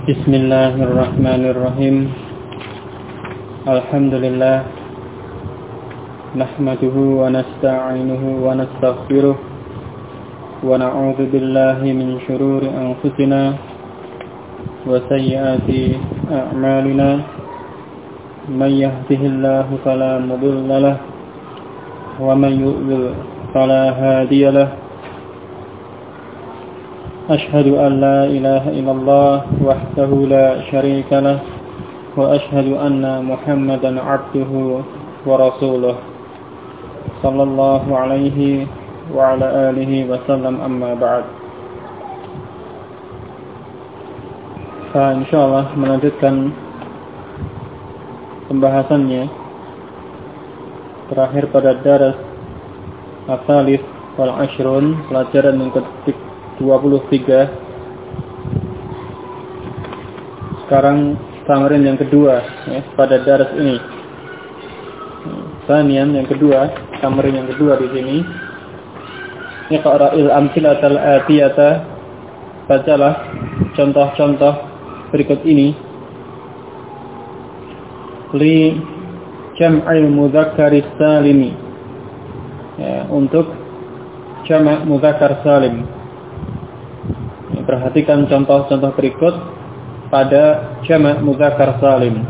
Bismillahirrahmanirrahim. Alhamdulillah. Nahmaduhu wa nasta'inuhu wa nastaghfiruh. Wa na'udzu billahi min shururi anfusina wa sayyiati a'malina. May yahdihillahu fala mudilla lahu wa may yudlil fala hadiya lahu. أشهد أن لا إله إلا الله وحده لا شريك له وأشهد أن محمدا عبده ورسوله صلى الله عليه وعلى آله وسلم أما بعد. Insyaallah melanjutkan pembahasannya terakhir pada daras Al-Thalith wal Ashrun, pelajaran yang ke-23. Sekarang tamarin yang kedua pada daras ini. Sanian yang kedua, tamarin yang kedua di sini. Iqra'il amsilatal atiyata. Bacalah contoh-contoh berikut ini. Li jam'il mudzakkari salimi. Untuk jamak mudzakkar salim. Perhatikan contoh-contoh berikut pada jamak mudzakkar salim.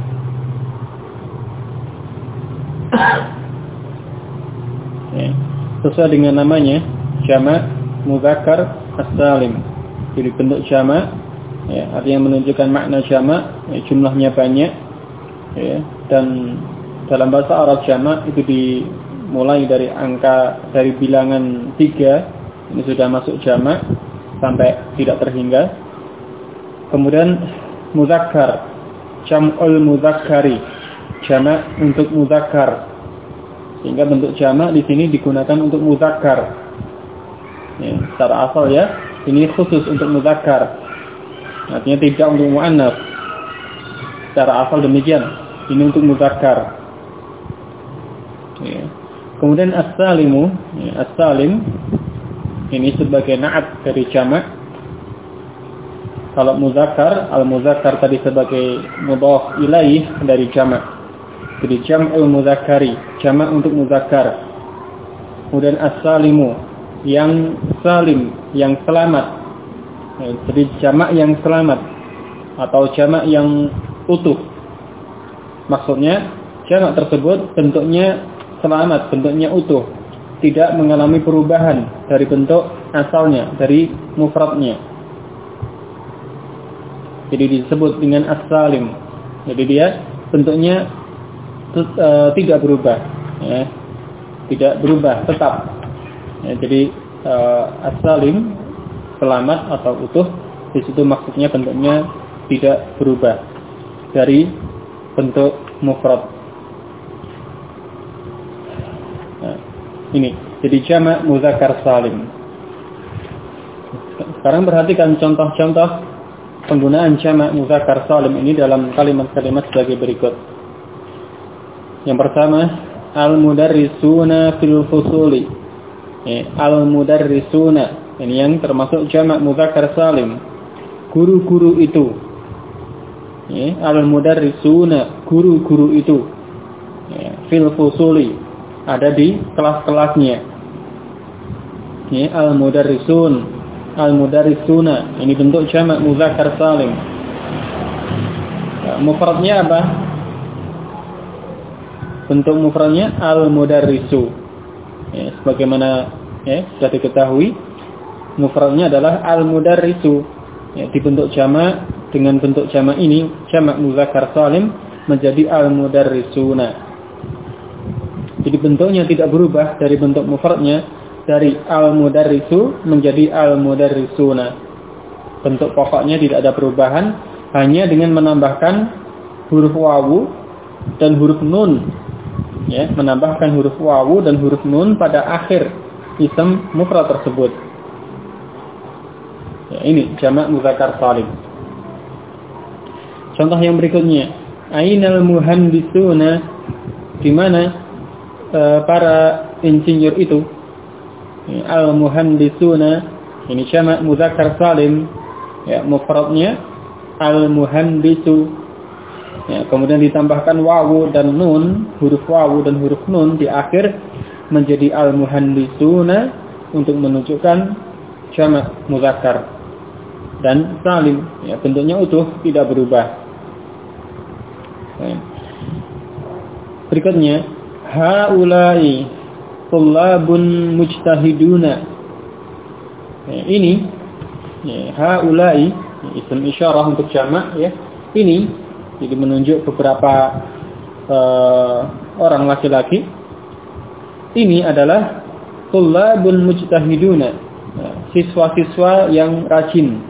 Sesuai dengan namanya, jamak mudzakkar as-salim. Jadi bentuk jamak, artinya menunjukkan makna jamak, jumlahnya banyak, dan dalam bahasa Arab jamak itu dimulai dari bilangan 3, ini sudah masuk jamak sampai tidak terhingga. Kemudian mudzakkar, jam'ul mudzakkari, jamak untuk mudzakkar. Sehingga bentuk jamak di sini digunakan untuk mudzakkar. Secara asal ini khusus untuk mudzakkar. Artinya tidak untuk muannats. Secara asal demikian. Ini untuk mudzakkar. Kemudian as-salimu, as-salim ini sebagai na'at dari jamak. Kalau muzakkar, al-muzakkar tadi sebagai mudhaf ilaih dari jamak. Jadi jam'ul mudzakkari, jamak untuk muzakkar. Kemudian as-salimu, yang salim, yang selamat. Jadi jamak yang selamat atau jamak yang utuh. Maksudnya jamak tersebut bentuknya selamat, bentuknya utuh. Tidak mengalami perubahan dari bentuk asalnya, dari mufradnya. Jadi disebut dengan as-salim. Jadi dia bentuknya tidak berubah, tidak berubah, tetap. Jadi as-salim, selamat atau utuh. Di situ maksudnya bentuknya tidak berubah dari bentuk mufrad. Ini jadi jamak mudzakkar salim. Sekarang perhatikan contoh-contoh penggunaan jamak mudzakkar salim ini dalam kalimat-kalimat sebagai berikut. Yang pertama, al-mudarrisuna fil fusuli. Al-mudarrisuna ini yang termasuk jamak mudzakkar salim. Guru-guru itu. Al-mudarrisuna, guru-guru itu. Fil fusuli, ada di kelas-kelasnya. Al-mudarrisun, al-mudarrisuna, ini bentuk jamak mudzakkar salim. Mufradnya apa? Bentuk mufradnya al-mudarrisu. Sebagaimana sudah diketahui, mufradnya adalah al-mudarrisu. Dibentuk jamak dengan bentuk jamak ini, jamak mudzakkar salim menjadi al-mudarrisuna. Jadi bentuknya tidak berubah dari bentuk mufradnya, dari al-mudarrisu menjadi al-mudarrisuna. Bentuk pokoknya tidak ada perubahan, hanya dengan menambahkan huruf wawu dan huruf nun. Menambahkan huruf wawu dan huruf nun pada akhir isim mufrad tersebut. Ini jamak mudzakkar salim. Contoh yang berikutnya, ainal muhandisuna, di mana para insinyur itu. Al-muhandisuna ini jamak mudzakkar salim, mufradnya al-muhandisu. Ya, kemudian ditambahkan wawu dan nun, huruf wawu dan huruf nun di akhir menjadi al-muhandisuna untuk menunjukkan jamak muzakkar dan salim. Ya, bentuknya utuh, tidak berubah. Ya. Berikutnya, haulai tullabun mujtahiduna. Ya, ini ya, haulai isim isyarah untuk jamak ya. Ini jadi menunjuk beberapa orang laki-laki. Ini adalah tullabun mujtahiduna, siswa-siswa yang rajin.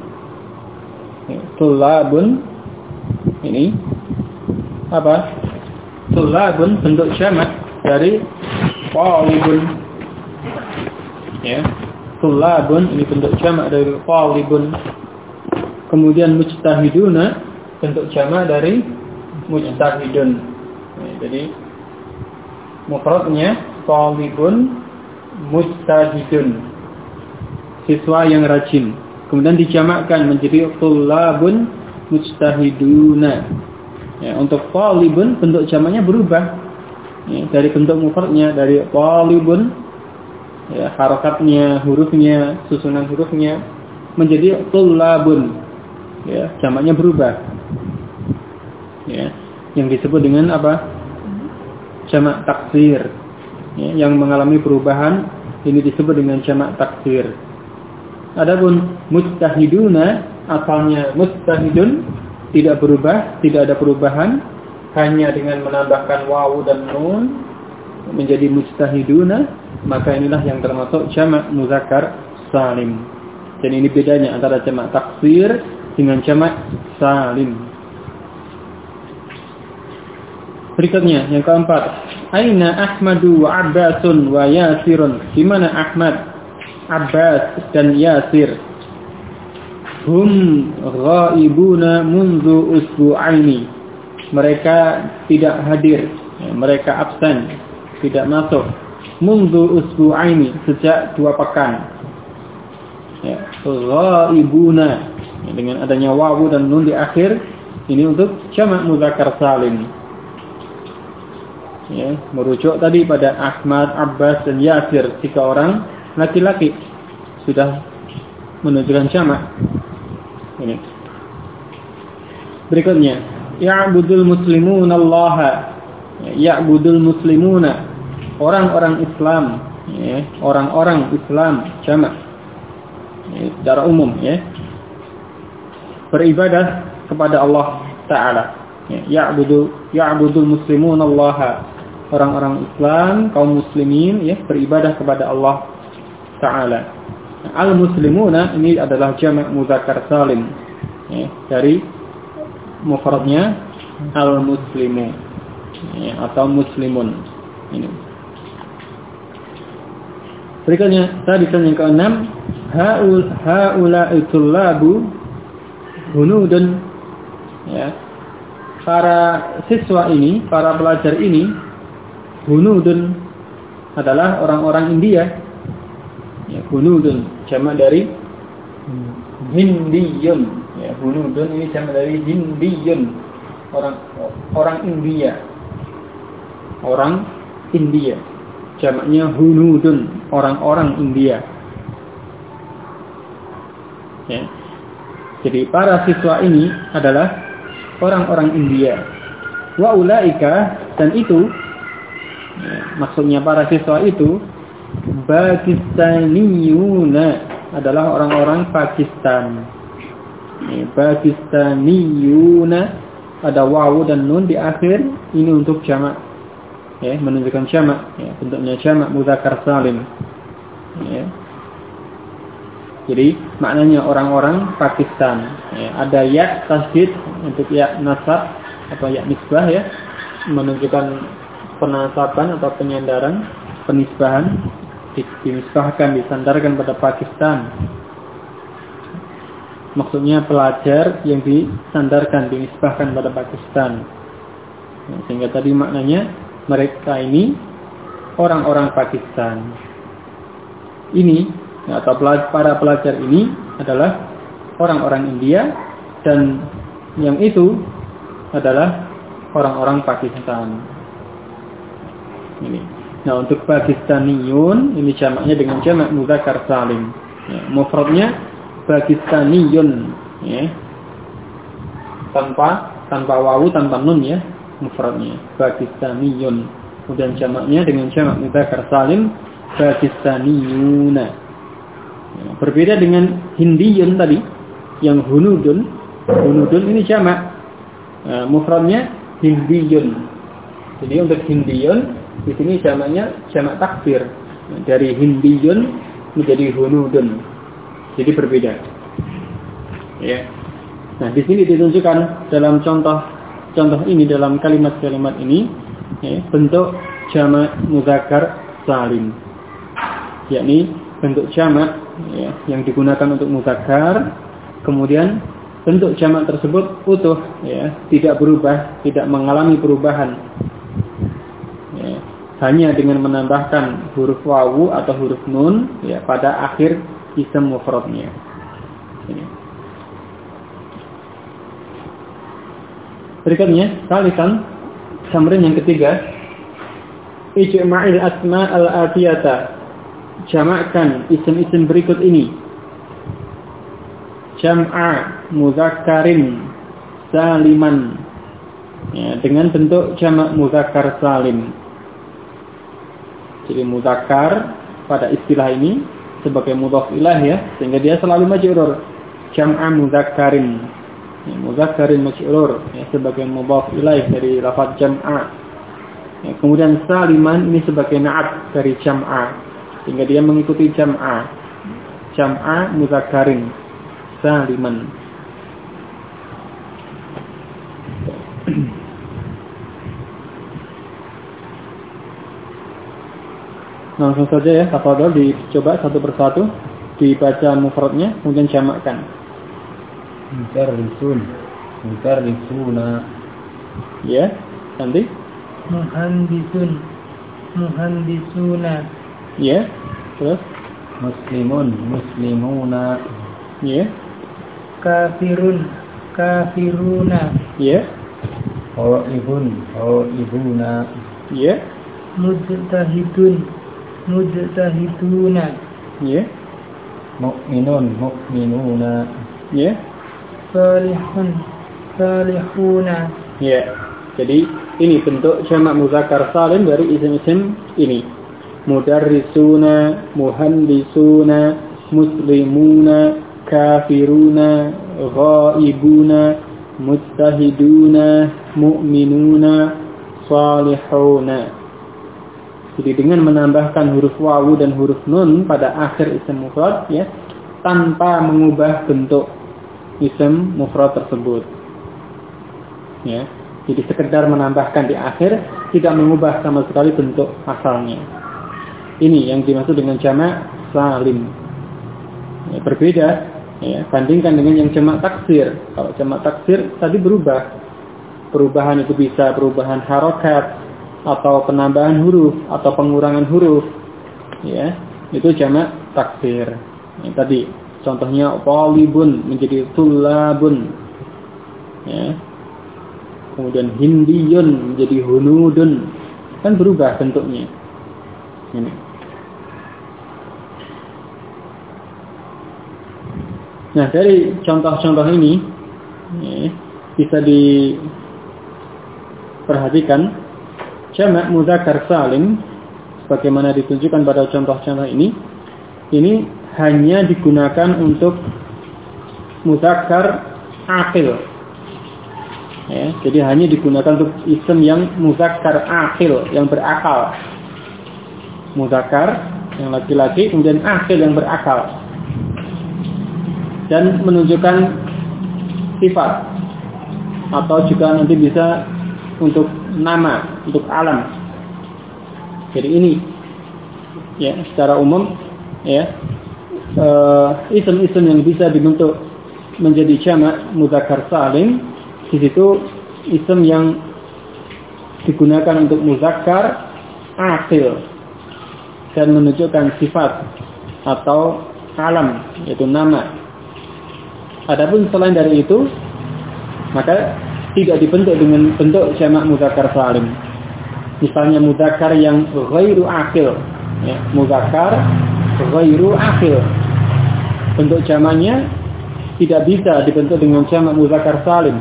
Tullabun ini apa? Tullabun bentuk jamak dari talibun. Ya. Tullabun ini bentuk jamak dari talibun. Kemudian mujtahiduna bentuk jamak dari mujtahidun. Jadi mufradnya talibun mujtahidun, siswa yang rajin. Kemudian dijamakkan menjadi tullabun mujtahiduna. Ya, untuk talibun bentuk jamaknya berubah. Ya, dari bentuk mufradnya dari talibun, ya, harakatnya, hurufnya, susunan hurufnya menjadi tullabun. Ya, jamaknya berubah. Ya, yang disebut dengan apa? Jamak taksir. Ya, yang mengalami perubahan ini disebut dengan jamak taksir. Adapun mujtahiduna asalnya mujtahidun tidak berubah, tidak ada perubahan, hanya dengan menambahkan wawu dan nun menjadi mujtahiduna, maka inilah yang termasuk jamak muzakkar salim. Dan ini bedanya antara jamak taksir dengan jamak salim. Berikutnya yang keempat, aina Ahmadu wa Abbasun wa Yasirun. Di mana Ahmad, Abbas dan Yasir? Hum ghaibuna mundu usbu'aini. Mereka tidak hadir, mereka absen, tidak masuk. Mundu usbu'aini, sejak 2 pekan. Ya, ghaibuna dengan adanya wawu dan nun di akhir ini untuk jamak muzakkar salim. Ya, merujuk tadi pada Ahmad, Abbas dan Yasir, 3 orang laki-laki sudah menunjukkan jamak. Ini. Berikutnya, ya'budul muslimuna Allah. Ya'budul muslimuna, orang-orang Islam, ya, orang-orang Islam jamak. Ya, secara umum ya. Beribadah kepada Allah Ta'ala. Ya, ya'budul muslimuna Allah. Orang-orang Islam, kaum muslimin ya, beribadah kepada Allah Ta'ala. Al-muslimuna ini adalah jamak muzakkar salim ya, dari mufradnya al-muslimu ya, atau muslimun ini. Berikutnya hadisan yang ke-6, haula'i tullabu hunudun ya. Para siswa ini, para pelajar ini, hunudun adalah orang-orang India. Ya, hunudun jamak dari hindiyun. Ya, hunudun ini jamak dari hindiyun, orang India. Orang India. Jamaknya hunudun, orang-orang India. Ya. Jadi para siswa ini adalah orang-orang India. Wa ulaika, dan itu ya, maksudnya para siswa itu Pakistaniyuna adalah orang-orang Pakistan. Ya, Pakistaniyuna ada wawu dan nun di akhir, ini untuk jamak. Ya, menunjukkan jamak, ya, bentuknya jamak muzakkar salim. Ya. Jadi maknanya orang-orang Pakistan. Ya, ada ya tasdid untuk ya nasab atau ya nisbah ya, menunjukkan penasaban atau penyandaran, penisbahan, dinisbahkan, disandarkan pada Pakistan. Maksudnya pelajar yang disandarkan, dinisbahkan pada Pakistan. Ya, sehingga tadi maknanya mereka ini orang-orang Pakistan. Ini atau para pelajar ini adalah orang-orang India, dan yang itu adalah orang-orang Pakistan. Ini. Nah, untuk Pakistaniyun ini jamaknya dengan jamak mudzakkar salim. Ya, mufradnya Pakistaniyun, ya. Tanpa wawu, tanpa nun ya, mufradnya Pakistaniyun. Kemudian jamaknya dengan jamak mudzakkar salim Pakistaniyuna. Ya, berbeda dengan Hindiyun tadi yang hunudun. Hunudun ini jamak. Mufradnya Hindiyun. Jadi untuk Hindiyun di sini jamaknya jamak taksir. Dari Hindiyun menjadi hunudun. Jadi berbeda. Ya. Nah, di sini ditunjukkan dalam contoh ini, dalam kalimat-kalimat ini, ya, bentuk jamak mudzakkar salim. Yakni bentuk jamak, ya, yang digunakan untuk mudzakkar, kemudian bentuk jamak tersebut utuh, ya, tidak berubah, tidak mengalami perubahan, ya, hanya dengan menambahkan huruf wawu atau huruf nun, ya, pada akhir isim mufradnya. Berikutnya, salisan, tamrin yang ketiga, ijma'il asma al-atiyata, jamakkan isim-isim berikut ini. Jam'a mudzakkarin saliman, ya, dengan bentuk jamak mudzakkar salim. Jadi mudzakkar pada istilah ini sebagai mudhaf ilaih, ya, sehingga dia selalu majrur. Jam'a mudzakkarin, ya, mudzakkarin majrur, ya, sebagai mudhaf ilaih dari lafaz jam'a. Ya, kemudian saliman ini sebagai na'at dari jam'a, sehingga dia mengikuti jam'a. Jam'a mudzakkarin saliman. Langsung saja ya, tafadhol dicoba satu persatu, dibaca mufradnya, kemudian jamakkan. Mudarrisun, mudarrisuna. Ya, nanti. Muhandisun, muhandisuna. Ya, terus. Muslimun, muslimuna. Ya. Kafirun, kafiruna. Ya. Ghaibun, ghaibuna. Ya. Mujtahidun, mujtahiduna. Ya. Mu'minun, mu'minuna. Ya. Salihun, salihuna. Ya. Jadi ini bentuk jamak mudzakkar salim dari isim-isim ini. Mudarrisuna, muhandisuna, muslimuna, kafiruna, ghaibuna, mujtahiduna, mu'minuna, salihuna. Jadi dengan menambahkan huruf wawu dan huruf nun pada akhir isim mufrad, ya, tanpa mengubah bentuk isim mufrad tersebut. Ya. Jadi sekedar menambahkan di akhir, tidak mengubah sama sekali bentuk asalnya. Ini yang dimaksud dengan jamak salim. Ya, berbeda, ya, bandingkan dengan yang jamak taksir. Kalau jamak taksir tadi berubah. Perubahan itu bisa perubahan harokat, atau penambahan huruf, atau pengurangan huruf. Ya, itu jamak taksir. Ya, tadi contohnya talibun menjadi tulabun. Ya. Kemudian hindiyun menjadi hunudun. Kan berubah bentuknya. Ini. Nah, dari contoh-contoh ini, ya, bisa diperhatikan jamak mudzakkar salim sebagaimana ditunjukkan pada contoh-contoh ini hanya digunakan untuk mudzakkar aqil. Ya, jadi hanya digunakan untuk isim yang mudzakkar aqil, yang berakal. Mudzakkar yang laki-laki, kemudian aqil yang berakal. Dan menunjukkan sifat, atau juga nanti bisa untuk nama, untuk alam. Jadi ini, ya, secara umum, ya, isim-isim yang bisa dibentuk menjadi jamak mudzakkar salim, di situ isim yang digunakan untuk mudzakkar aqil dan menunjukkan sifat atau alam, yaitu nama. Adapun selain dari itu, maka tidak dibentuk dengan bentuk jamak mudzakkar salim. Misalnya mudzakkar yang ghairu aqil, ya, mudzakkar ghairu aqil. Bentuk jamaknya tidak bisa dibentuk dengan jamak mudzakkar salim.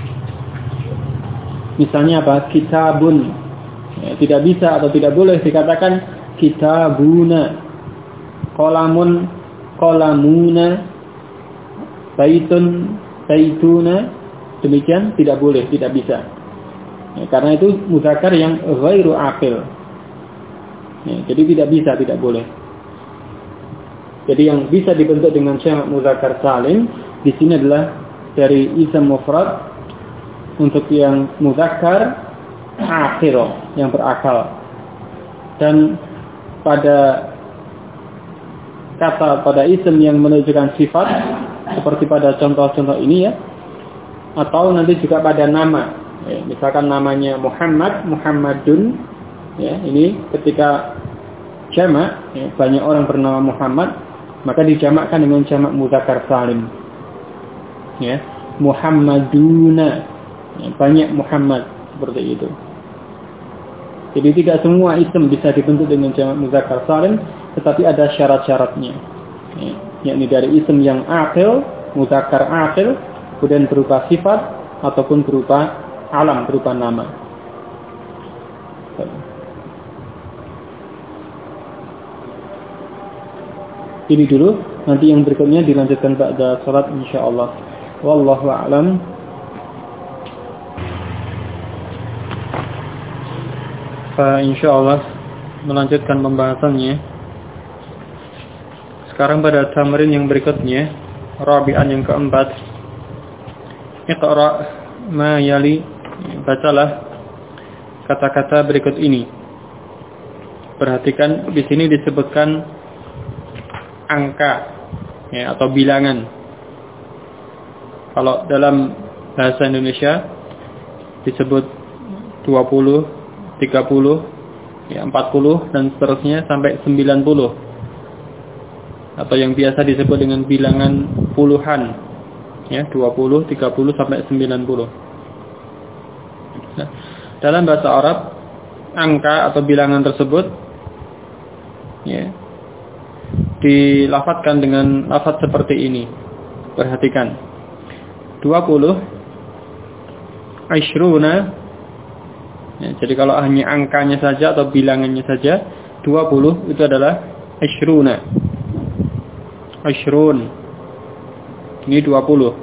Misalnya apa? Kitabun. Ya, tidak bisa atau tidak boleh dikatakan kitabuna. Qalamun, qalamuna. Baitun, baituna. Demikian tidak boleh, tidak bisa. Ya, karena itu mudzakkar yang ghairu aqil. Ya, jadi tidak bisa, tidak boleh. Jadi yang bisa dibentuk dengan jamak mudzakkar salim di sini adalah dari ism mufrad untuk yang mudzakkar aqil, yang berakal. Dan pada kata pada ism yang menunjukkan sifat seperti pada contoh-contoh ini ya, atau nanti juga pada nama, ya, misalkan namanya Muhammad, Muhammadun, ya, ini ketika jamak, ya, banyak orang bernama Muhammad, maka dijamakkan dengan jamak mudzakkar salim, ya, Muhammaduna, ya, banyak Muhammad, seperti itu. Jadi tidak semua isim bisa dibentuk dengan jamak mudzakkar salim, tetapi ada syarat-syaratnya, ya, yakni dari isim yang aqil, mudzakkar aqil, kemudian berupa sifat ataupun berupa alam, berupa nama. Ini dulu, nanti yang berikutnya dilanjutkan ba'da salat insyaallah. Wallahu a'lam. Insyaallah melanjutkan pembahasannya. Sekarang pada tamrin yang berikutnya, rabi'an yang keempat. Iqra ma yali, bacalah kata-kata berikut ini. Perhatikan di sini disebutkan angka, ya, atau bilangan. Kalau dalam bahasa Indonesia disebut 20, 30, ya, 40 dan seterusnya sampai 90. Atau yang biasa disebut dengan bilangan puluhan. Ya, 20, 30 sampai 90. Nah, dalam bahasa Arab, angka atau bilangan tersebut, ya, dilafadzkan dengan lafaz seperti ini. Perhatikan. 20, asyruna. Ya, jadi kalau hanya angkanya saja atau bilangannya saja, 20 itu adalah asyruna. Asyrun. Ini 20.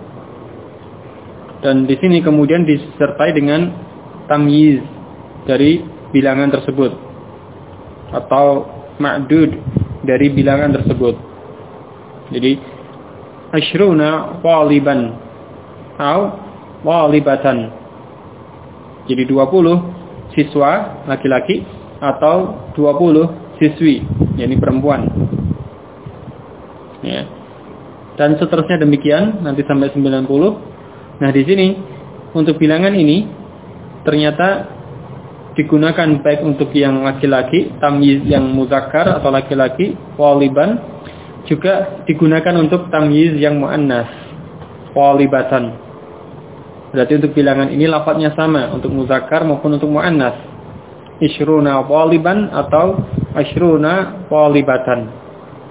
Dan di sini kemudian disertai dengan tamyiz dari bilangan tersebut atau ma'dud dari bilangan tersebut. Jadi asyruna waliban atau walibatan. Jadi 20 siswa laki-laki atau 20 siswi, yakni perempuan. Ya. Dan seterusnya demikian nanti sampai 90. Nah, di sini untuk bilangan ini ternyata digunakan baik untuk yang laki-laki, tamyiz yang muzakkar atau laki-laki, waliban, juga digunakan untuk tamyiz yang muannas, walibatan. Berarti untuk bilangan ini lafadznya sama untuk muzakkar maupun untuk muannas. Isyruna waliban atau asyruna walibatan.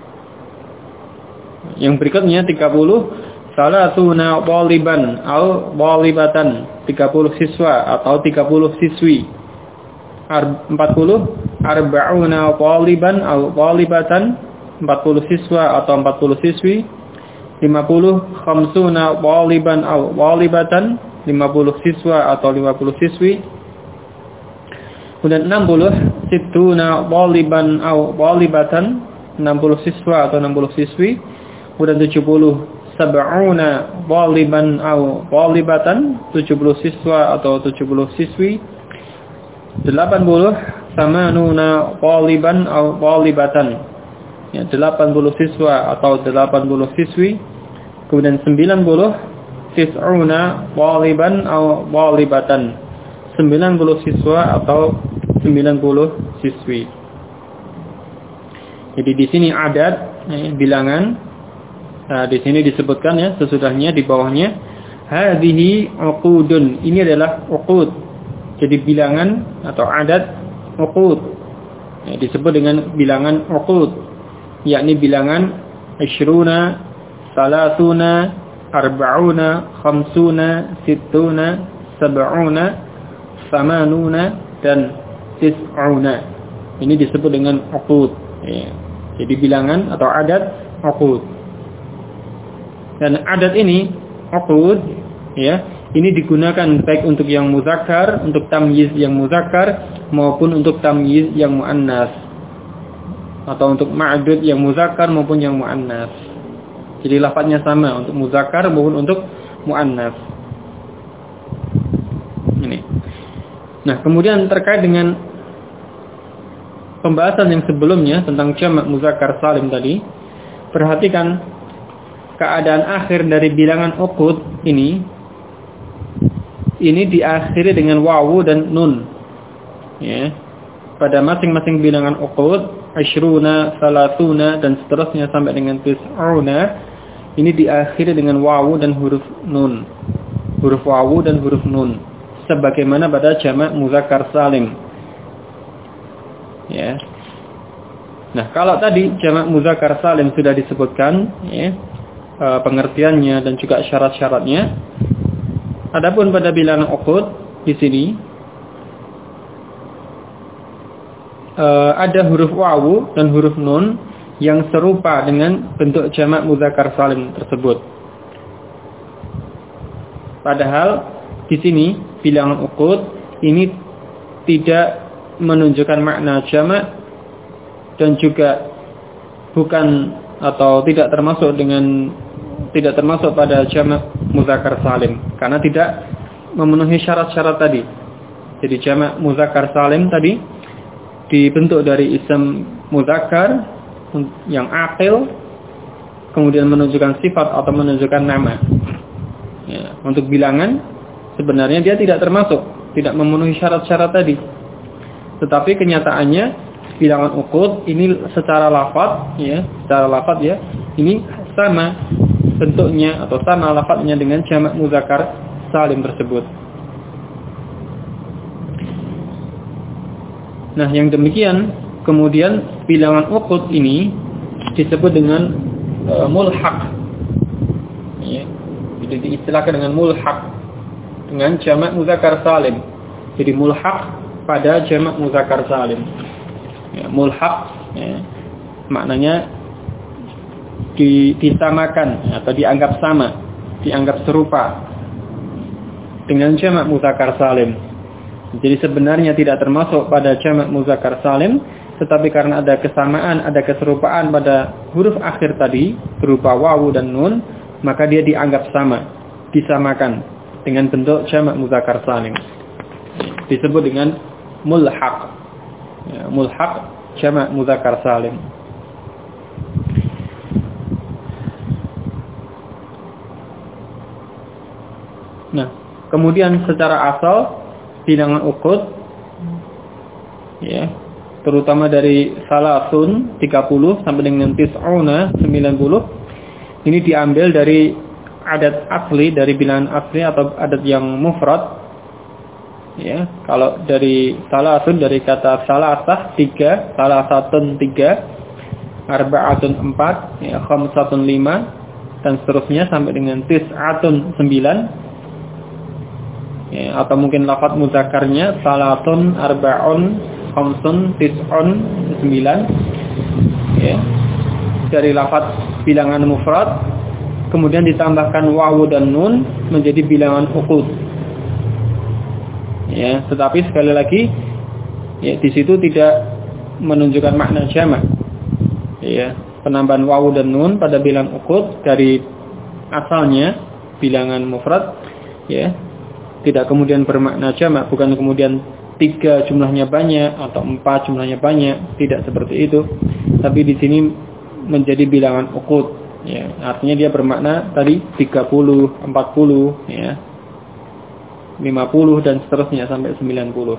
Yang berikutnya 30, salatuna waliban atau walibatan, 30 siswa atau 30 siswi. 40, arba'una waliban atau walibatan, 40 siswa atau 40 siswi. 50, khamsuna waliban atau walibatan, 50 siswa atau 50 siswi. Kemudian 60, sittuna waliban atau walibatan, 60 siswa atau 60 siswi. Kemudian 70, sab'una waliban atau walibatan, 70 siswa atau 70 siswi. 80, samanuna waliban atau walibatan, ya, 80 siswa atau 80 siswi. Kemudian 90, tis'una waliban atau walibatan, 90 siswa atau 90 siswi. Jadi di sini adat, bilangan. Nah, di sini disebutkan ya sesudahnya di bawahnya hadhihi uqudun, ini adalah uqud. Jadi bilangan atau adat uqud. Ya, disebut dengan bilangan uqud, yakni bilangan 20, 30, 40, 50, 60, 70, 80 dan 90. Ini disebut dengan uqud. Ya. Jadi bilangan atau adat uqud. Dan adat ini uqud, ya, ini digunakan baik untuk yang muzakkar, untuk tamyiz yang muzakkar maupun untuk tamyiz yang muannas, atau untuk ma'dud yang muzakkar maupun yang muannas. Jadi lafadznya sama untuk muzakkar maupun untuk muannas. Ini. Nah, kemudian terkait dengan pembahasan yang sebelumnya tentang jamak muzakkar salim tadi, perhatikan keadaan akhir dari bilangan uqud ini diakhiri dengan wawu dan nun. Ya. Pada masing-masing bilangan uqud, 20, 30 dan seterusnya sampai dengan 90, ini diakhiri dengan wawu dan huruf nun. Huruf wawu dan huruf nun. Sebagaimana pada jamak muzakkar salim. Ya. Nah, kalau tadi jamak muzakkar salim sudah disebutkan, ya, pengertiannya dan juga syarat-syaratnya. Adapun pada bilangan uqud di sini ada huruf wawu dan huruf nun yang serupa dengan bentuk jamak muzakkar salim tersebut. Padahal di sini bilangan uqud ini tidak menunjukkan makna jamak dan juga bukan atau tidak termasuk pada jamak muzakkar salim karena tidak memenuhi syarat-syarat tadi. Jadi jamak muzakkar salim tadi dibentuk dari ism muzakkar yang aqil, kemudian menunjukkan sifat atau menunjukkan nama. Ya, untuk bilangan sebenarnya dia tidak termasuk, tidak memenuhi syarat-syarat tadi. Tetapi kenyataannya bilangan uqud ini secara lafaz ya, ini sama bentuknya atau sama lafaznya dengan jamak muzakkar salim tersebut. Nah, yang demikian kemudian bilangan uqud ini disebut dengan mulhaq. Ya, jadi diistilahkan dengan mulhaq dengan jamak muzakkar salim. Jadi mulhaq pada jamak muzakkar salim. Ya, mulhaq ya, maknanya disamakan atau dianggap sama, dianggap serupa dengan jamak muzakkar salim. Jadi sebenarnya tidak termasuk pada jamak muzakkar salim, tetapi karena ada kesamaan, ada keserupaan pada huruf akhir tadi berupa wawu dan nun, maka dia dianggap sama, disamakan dengan bentuk jamak muzakkar salim. Disebut dengan mulhaq. Ya, mulhaq jamak muzakkar salim. Nah, kemudian secara asal bilangan uqud ya, terutama dari salasun 30 sampai dengan tis'una 90, ini diambil dari adat asli, dari bilangan asli atau adat yang mufrad. Ya, kalau dari salasun dari kata salasah 3, salasatun 3, arba'atun 4, ya, khamsatun 5 dan seterusnya sampai dengan tis'atun 9. Ya, atau mungkin lafaz mudzakarnya salatun, arba'un, khamsun, tis'un, 9. Ya. Dari lafaz bilangan mufrad kemudian ditambahkan wawu dan nun menjadi bilangan uqud. Ya, tetapi sekali lagi ya, di situ tidak menunjukkan makna jamak. Ya, penambahan wawu dan nun pada bilangan uqud dari asalnya bilangan mufrad ya, tidak kemudian bermakna jamak, bukan kemudian 3 jumlahnya banyak atau 4 jumlahnya banyak, tidak seperti itu. Tapi di sini menjadi bilangan uqud, ya. Artinya dia bermakna tadi 30, 40, ya. 50 dan seterusnya sampai 90.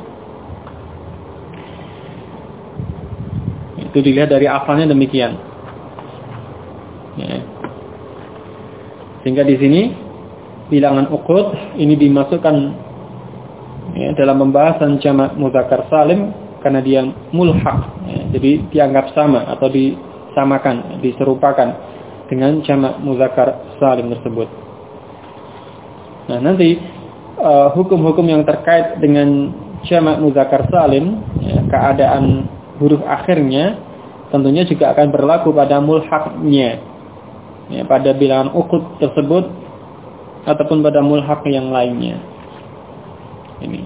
Itu dilihat dari asalnya demikian. Ya. Sehingga di sini bilangan uqud ini dimasukkan dalam pembahasan jamak mudzakkar salim karena dia mulhaq, jadi dianggap sama atau disamakan, diserupakan dengan jamak mudzakkar salim tersebut. Nah, nanti hukum-hukum yang terkait dengan jamak mudzakkar salim, keadaan huruf akhirnya tentunya juga akan berlaku pada mulhaqnya, pada bilangan uqud tersebut ataupun pada mulhaq yang lainnya. Ini.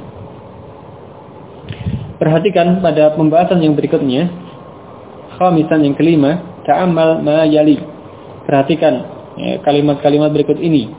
Perhatikan pada pembahasan yang berikutnya, khamisan yang kelima, ta'ammal ma yali. Perhatikan kalimat-kalimat berikut ini.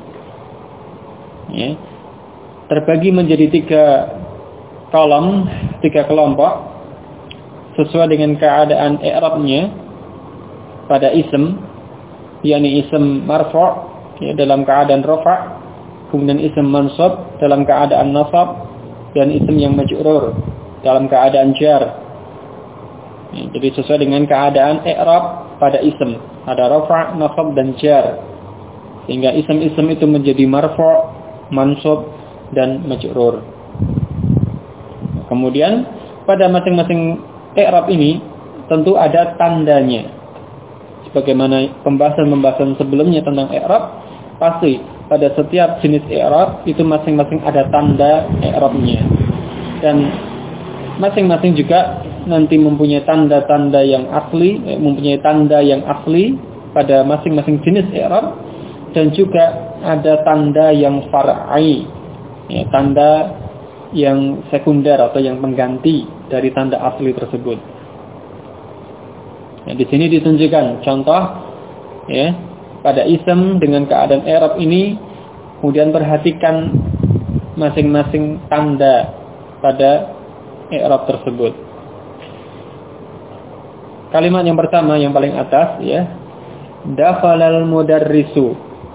Terbagi menjadi 3 kolom, 3 kelompok sesuai dengan keadaan i'rabnya pada ism, yakni ism marfu' dalam keadaan rafa', kemudian ism mansub dalam keadaan nasab, dan ism yang majrur dalam keadaan jar. Jadi sesuai dengan keadaan i'rab pada ism, ada rafa', nasab dan jar. Sehingga ism-ism itu menjadi marfu', mansub dan majrur. Kemudian pada masing-masing i'rab ini tentu ada tandanya. Sebagaimana pembahasan sebelumnya tentang i'rab, pasti pada setiap jenis i'rab itu masing-masing ada tanda i'rabnya. Dan masing-masing juga nanti mempunyai tanda-tanda yang asli, mempunyai tanda yang asli pada masing-masing jenis i'rab, dan juga ada tanda yang far'i, tanda yang sekunder atau yang pengganti dari tanda asli tersebut. Di sini ditunjukkan contoh pada ism dengan keadaan i'rab ini, kemudian perhatikan masing-masing tanda pada i'rab tersebut. Kalimat yang pertama yang paling atas, dakhalal mudarrisu.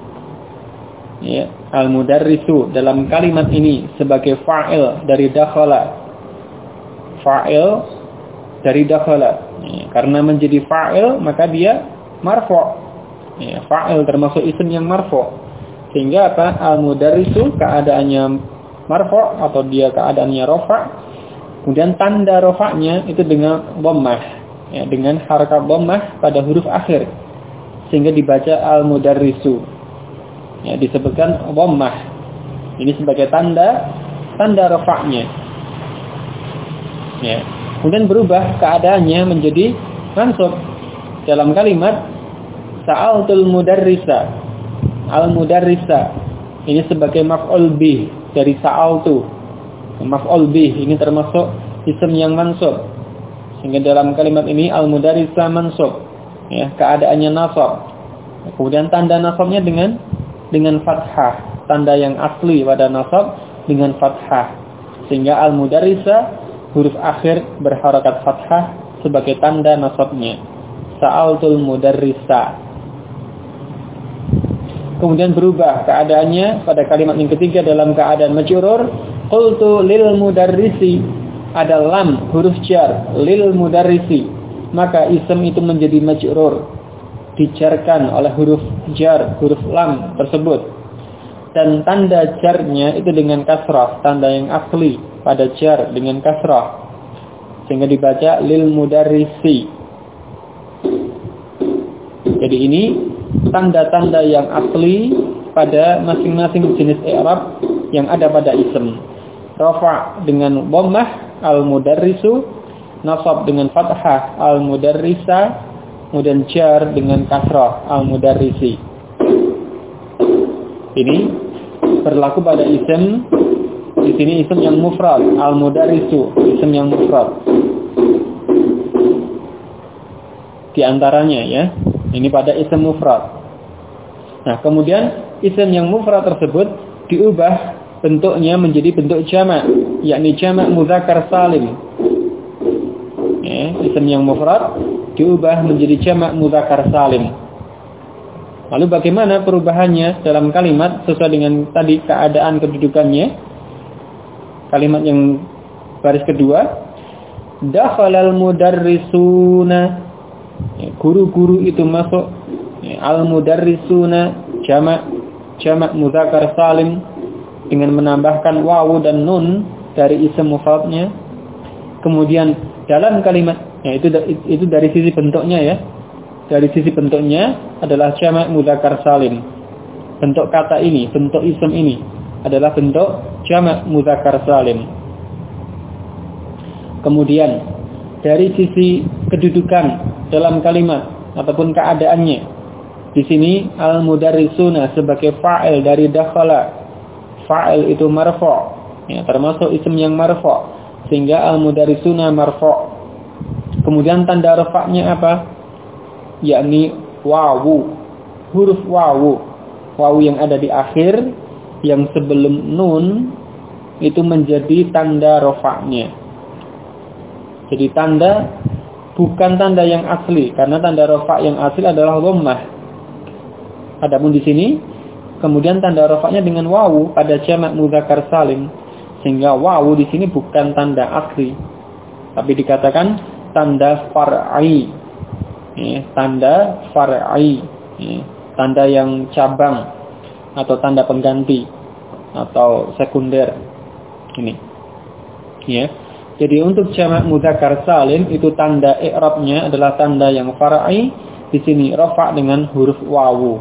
Al-mudarrisu dalam kalimat ini sebagai fa'il dari dakhala. Fa'il dari dakhala. Karena menjadi fa'il maka dia marfu'. Fa'il termasuk isim yang marfu'. Sehingga apa? Al-mudarrisu keadaannya marfu' atau dia keadaannya rafa'. Kemudian tanda rafa'nya itu dengan dhammah, dengan harakat dhammah pada huruf akhir. Sehingga dibaca al-mudarrisu. Disebutkan dhammah. Ini sebagai tanda rafa'nya. Kemudian berubah keadaannya menjadi mansub dalam kalimat sa'altul mudarrisa. Al-mudarrisa ini sebagai maf'ul bih dari sa'altu. Maf'ul bih ini termasuk isim yang mansub. Sehingga dalam kalimat ini al-mudarrisa mansub, keadaannya nasab. Kemudian tanda nasabnya dengan fathah, tanda yang asli pada nasab dengan fathah. Sehingga al-mudarrisa huruf akhir berharakat fathah sebagai tanda nasabnya. Sa'altul mudarrisa. Kemudian berubah keadaannya pada kalimat yang ketiga dalam keadaan majrur. Qultu lil mudarrisi, ada lam huruf jar lil mudarrisi, maka isim itu menjadi majrur, dijarkan oleh huruf jar, huruf lam tersebut, dan tanda jarnya itu dengan kasrah, tanda yang asli pada jar dengan kasrah, sehingga dibaca lil mudarrisi. Jadi ini tanda-tanda yang asli pada masing-masing jenis i'rab yang ada pada isim. Rafa' dengan dhammah al-mudarrisu, nasab dengan fathah al-mudarrisa, kemudian jar dengan kasrah al-mudarrisi. Ini berlaku pada isim. Di sini isim yang mufrad, al-mudarrisu, isim yang mufrad. Di antaranya ini pada isim mufrad. Nah, kemudian isim yang mufrad tersebut diubah bentuknya menjadi bentuk jamak, yakni jamak mudzakkar salim. Isim yang mufrad diubah menjadi jamak mudzakkar salim. Lalu bagaimana perubahannya dalam kalimat sesuai dengan tadi keadaan kedudukannya? Kalimat yang baris kedua, dakhalal mudarrisuna, guru-guru itu masuk. Al mudarrisuna jamak jamak mudzakkar salim dengan menambahkan wawu dan nun dari isim mufradnya. Kemudian dalam kalimat, ya itu dari sisi bentuknya ya. Dari sisi bentuknya adalah jamak mudzakkar salim. Bentuk kata ini, bentuk isim ini adalah bentuk jamak mudzakkar salim. Kemudian dari sisi kedudukan dalam kalimat ataupun keadaannya, di sini al-mudarrisuna sebagai fa'il dari dakhala. Fa'il itu marfu', ya, termasuk isim yang marfu', sehingga al-mudarrisuna marfu'. Kemudian tanda rafa'nya apa? Yakni wawu, huruf wawu. Wawu yang ada di akhir yang sebelum nun itu menjadi tanda rafa'nya. Jadi tanda bukan tanda yang asli, karena tanda rafa' yang asli adalah dhammah. Adapun di sini kemudian tanda rafa'nya dengan wawu pada jamak mudzakkar salim, sehingga wawu di sini bukan tanda asli, tapi dikatakan tanda far'i. Tanda far'i, tanda yang cabang atau tanda pengganti atau sekunder. Ini. Ya. Jadi untuk jamak mudzakkar salim itu tanda i'rabnya adalah tanda yang far'i, di sini rafa' dengan huruf wawu.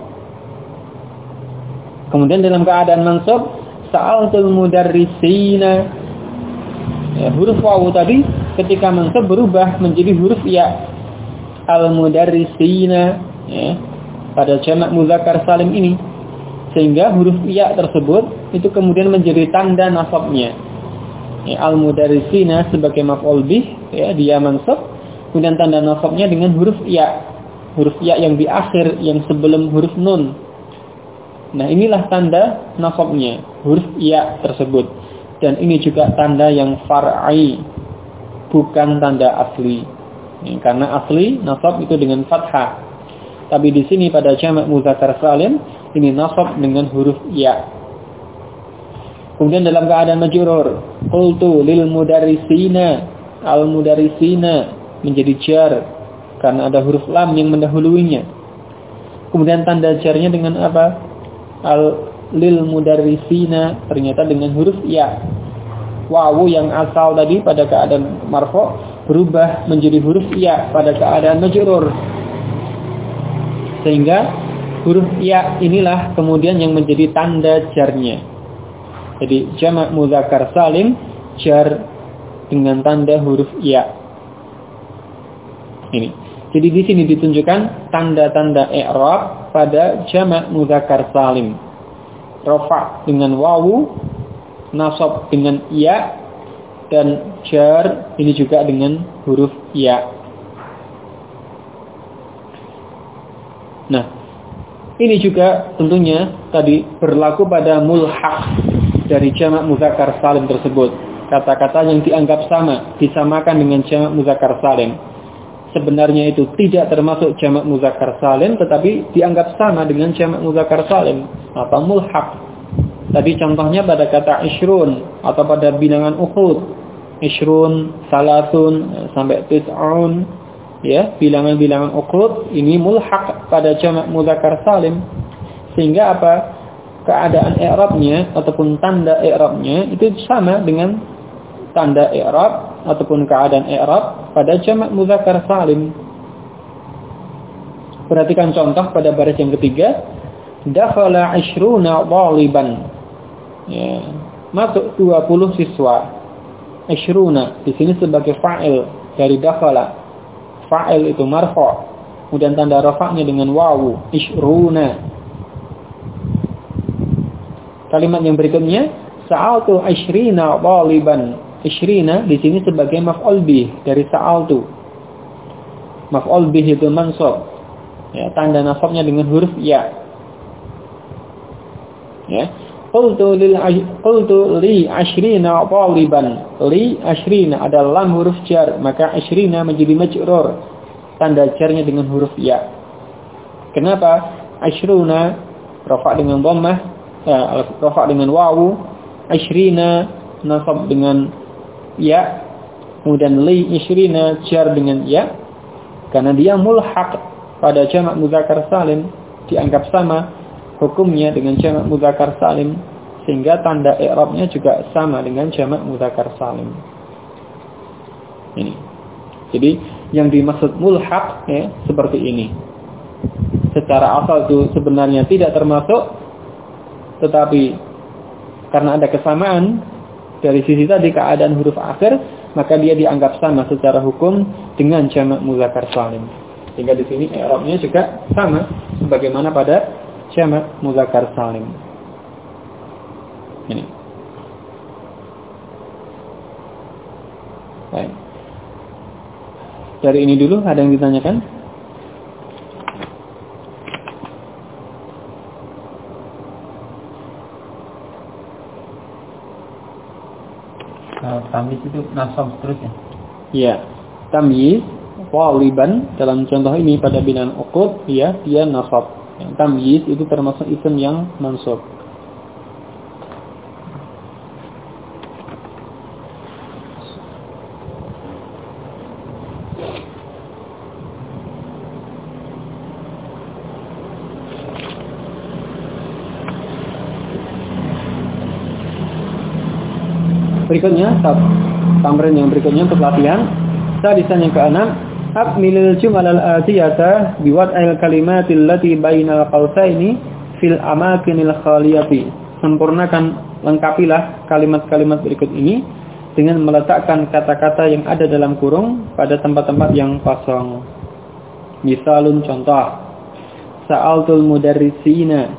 Kemudian dalam keadaan mansub, sa'altul mudarrisina. Ya, huruf wawu tadi ketika mansub berubah menjadi huruf ya. Al-mudarrisina, ya, pada jamak mudzakkar salim ini, sehingga huruf ya tersebut itu kemudian menjadi tanda nasabnya. Ya, al-mudarrisina sebagai maf'ul bih, ya, dia mansub, kemudian tanda nasabnya dengan huruf ya. Huruf ya yang di akhir, yang sebelum huruf nun. Nah, inilah tanda nasabnya, huruf ya tersebut. Dan ini juga tanda yang far'i, bukan tanda asli. Ya, karena asli nasab itu dengan fathah. Tapi di sini pada jamak mudzakkar salim ini nasab dengan huruf ya. Kemudian dalam keadaan majrur, qultu lil mudarrisina, al mudarrisina menjadi jar karena ada huruf lam yang mendahuluinya. Kemudian tanda jarnya dengan apa? Al lil mudarrisina ternyata dengan huruf ya. Wawu yang asal tadi pada keadaan marfu' berubah menjadi huruf ya pada keadaan majrur. Sehingga huruf ya inilah kemudian yang menjadi tanda jarnya. Jadi jamak mudzakkar salim jar dengan tanda huruf ya. Ini. Jadi di sini ditunjukkan tanda-tanda i'rab pada jamak mudzakkar salim. Rafa' dengan wawu, nasab dengan ya, dan jar ini juga dengan huruf ya. Nah, ini juga tentunya tadi berlaku pada mulhaq dari jamak mudzakkar salim tersebut. Kata-kata yang dianggap sama, disamakan dengan jamak mudzakkar salim. Sebenarnya itu tidak termasuk jamak mudzakkar salim, tetapi dianggap sama dengan jamak mudzakkar salim atau mulhaq. Tadi contohnya pada kata ishrun atau pada bilangan ukhud. Ishrun, salasun, sampai tis'un. Ya, bilangan-bilangan ukhud ini mulhaq pada jamak mudzakkar salim. Sehingga apa? Keadaan i'rabnya ataupun tanda i'rabnya itu sama dengan tanda i'rab ataupun keadaan i'rab pada jamak mudzakkar salim. Perhatikan contoh pada baris yang ketiga. Dakhala 'ishruna dhaliban. Ya, masuk 20 siswa. 'Ishruna di sini sebagai fa'il dari dakhala. Fa'il itu marfu'. Kemudian tanda rafa'nya dengan wawu, ishruna. Kalimat yang berikutnya, sa'altu 'ishrina dhaliban. Ishrina di sini sebagai maf'ul bih dari sa'altu. Maf'ul bih itu mansub. Ya, tanda nasabnya dengan huruf ya. Ya. Qultu li 'ishrina dhaliban. Li 'ishrina adalah lam huruf jar, maka 'ishrina menjadi majrur. Tanda jarnya dengan huruf ya. Kenapa? 'ishruna rafa' dengan dhammah, rafa' dengan wawu, 'ishrina nasab dengan ya, kemudian li 'ishrina jar dengan ya. Karena dia mulhaq pada jamak mudzakkar salim, dianggap sama hukumnya dengan jamak mudzakkar salim, sehingga tanda i'rabnya juga sama dengan jamak mudzakkar salim. Ini. Jadi yang dimaksud mulhaq ya seperti ini. Secara asal itu sebenarnya tidak termasuk, tetapi karena ada kesamaan dari sisi tadi keadaan huruf akhir, maka dia dianggap sama secara hukum dengan jamak mudzakkar salim. Sehingga di sini i'rabnya juga sama sebagaimana pada jamak mudzakkar salim. Ini. Baik. Dari ini dulu ada yang ditanyakan? Tamyiz itu nasab seterusnya. Ya. Tamyiz waliban dalam contoh ini pada binaan uqud ya, dia nasab. Tamyiz itu termasuk isim yang mansub. Berikutnya, tamrin yang berikutnya untuk latihan. Sadisan yang keenam, akmilil jumal al-atiyata biwad'il kalimatil lati bainal qausaini fil amakinil khaliyati. Sempurnakan, lengkapilah kalimat-kalimat berikut ini dengan meletakkan kata-kata yang ada dalam kurung pada tempat-tempat yang kosong. Misalun contoh, sa'altul mudarrisina.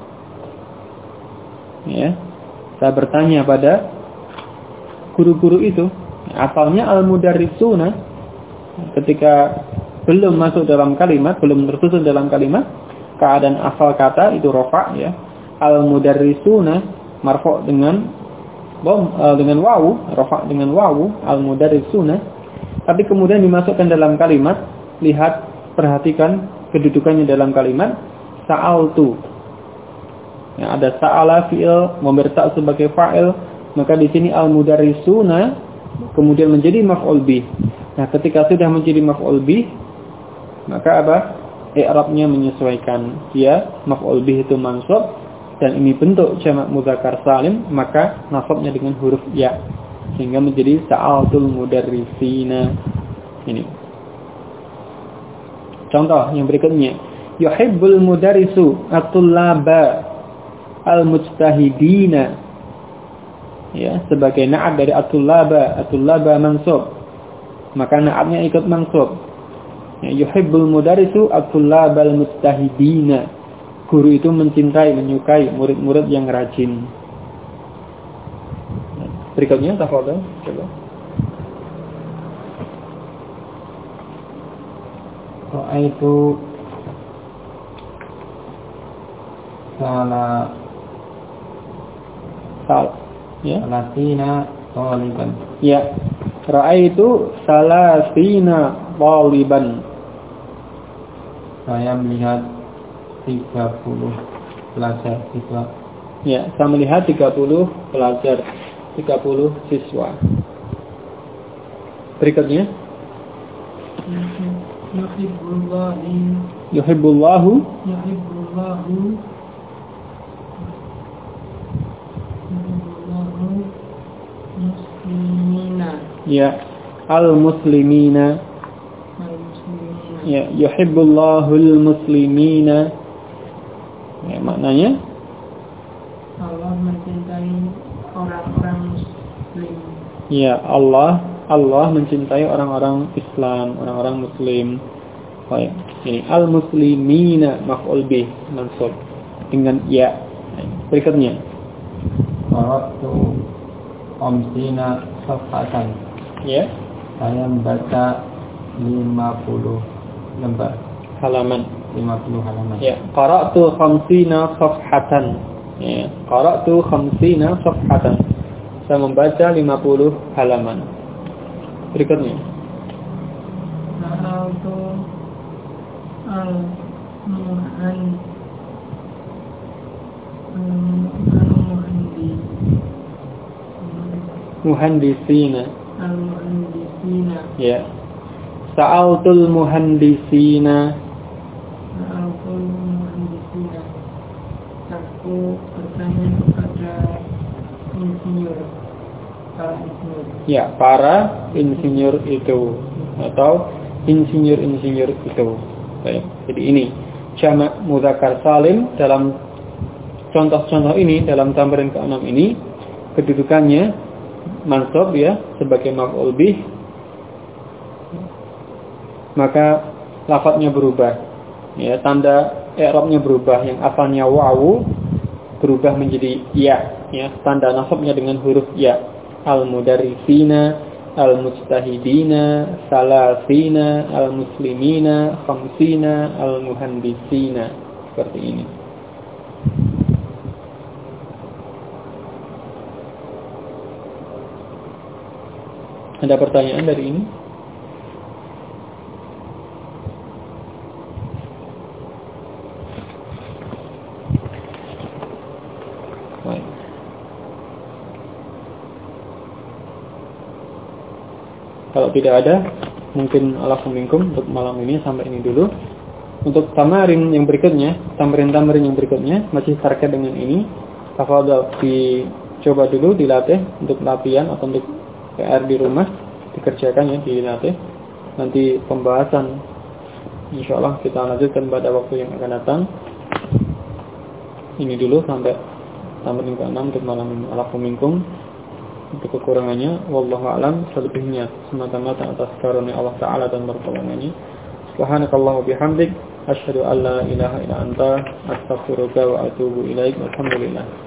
Ya, saya bertanya pada guru-guru itu. Asalnya al-mudarrisuna, ketika belum masuk dalam kalimat, belum tersusun dalam kalimat, keadaan asal kata itu rafa ya. Al-mudarrisuna marfu' dengan wawu, rafa' dengan wawu, al-mudarrisuna. Tapi kemudian dimasukkan dalam kalimat, lihat, perhatikan kedudukannya dalam kalimat, sa'altu. Ya, ada sa'ala fi'il memberi ta' sebagai fa'il, maka di sini al-mudarrisuna kemudian menjadi maf'ul bih. Nah, ketika sudah menjadi maf'ul bih, maka apa? I'rabnya menyesuaikan. Dia maf'ul bih itu mansub dan ini bentuk jamak mudzakkar salim, maka nasabnya dengan huruf ya. Sehingga menjadi sa'altul mudarrisina. Ini. Contoh yang berikutnya, yuhibbul mudarrisu at-tullaba al-mujtahidina. Ya, sebagai na'at dari at-tullaba mansub, maka na'atnya ikut mansub. Ya, yuhibbul mudarrisu at-tullaba al-mujtahidina. Guru itu mencintai, menyukai murid-murid yang rajin. Berikutnya tafadhol, coba. Ra'aitu Ya. Salasina taliban. Ya. Ra'aitu salasina taliban. Saya melihat 30 pelajar siswa. Ya, saya melihat 30 pelajar, 30 siswa. Berikutnya. Yuhibbullahu muslimina. Ya, al-muslimina. Ya, yuhibbullahul muslimina. Ya, maknanya Allah mencintai orang-orang muslim. Ya, Allah mencintai orang-orang Islam, orang-orang muslim. Oh ya, ini al-muslimina maf'ul bih mansub dengan ya. Berikutnya. Qara'tu khamsina safhatan. Ya. Saya membaca 50 lembar. Halaman. 50 halaman. Ya, qara'tu khamsina safhatan. Ya, qara'tu khamsina safhatan. Saya membaca 50 halaman. Berikutnya. Sa'altu muhandisina. Al-muhandisina. Ya. Sa'altul muhandisina. insinyur. Para insinyur. Ya, para insinyur itu atau insinyur-insinyur itu. Baik. Jadi ini jamak mudzakkar salim dalam contoh-contoh ini, dalam tambahan ke-6 ini kedudukannya mansub ya sebagai maf'ul bih, maka lafadznya berubah ya, tanda i'rabnya berubah, yang asalnya wawu berubah menjadi ya, tanda nasabnya dengan huruf ya. Al-mudarrisina, al-mujtahidina, salasina, al-muslimina, khamsina, al-muhandisina, seperti ini. Ada pertanyaan dari ini? Baik. Kalau tidak ada, mungkin Alhamdulillah untuk malam ini sampai ini dulu. Untuk tamarin yang berikutnya, tamrin-tamrin yang berikutnya masih terkait dengan ini. Tafadhol dicoba dulu, dilatih untuk latihan atau untuk PR di rumah, dikerjakan ya, dilatih. Nanti pembahasan insyaallah kita lanjutkan pada waktu yang akan datang. Ini dulu sampai tamrin ke-6 untuk malam ini. Alhamdulillah. Untuk kekurangannya wallahu a'lam, selebihnya semata-mata atas karunia Allah taala dan pertolongannya. Subhanakallah wa bihamdik, asyhadu an la ilaha illa anta, astaghfiruka wa atubu ilaik. Alhamdulillah.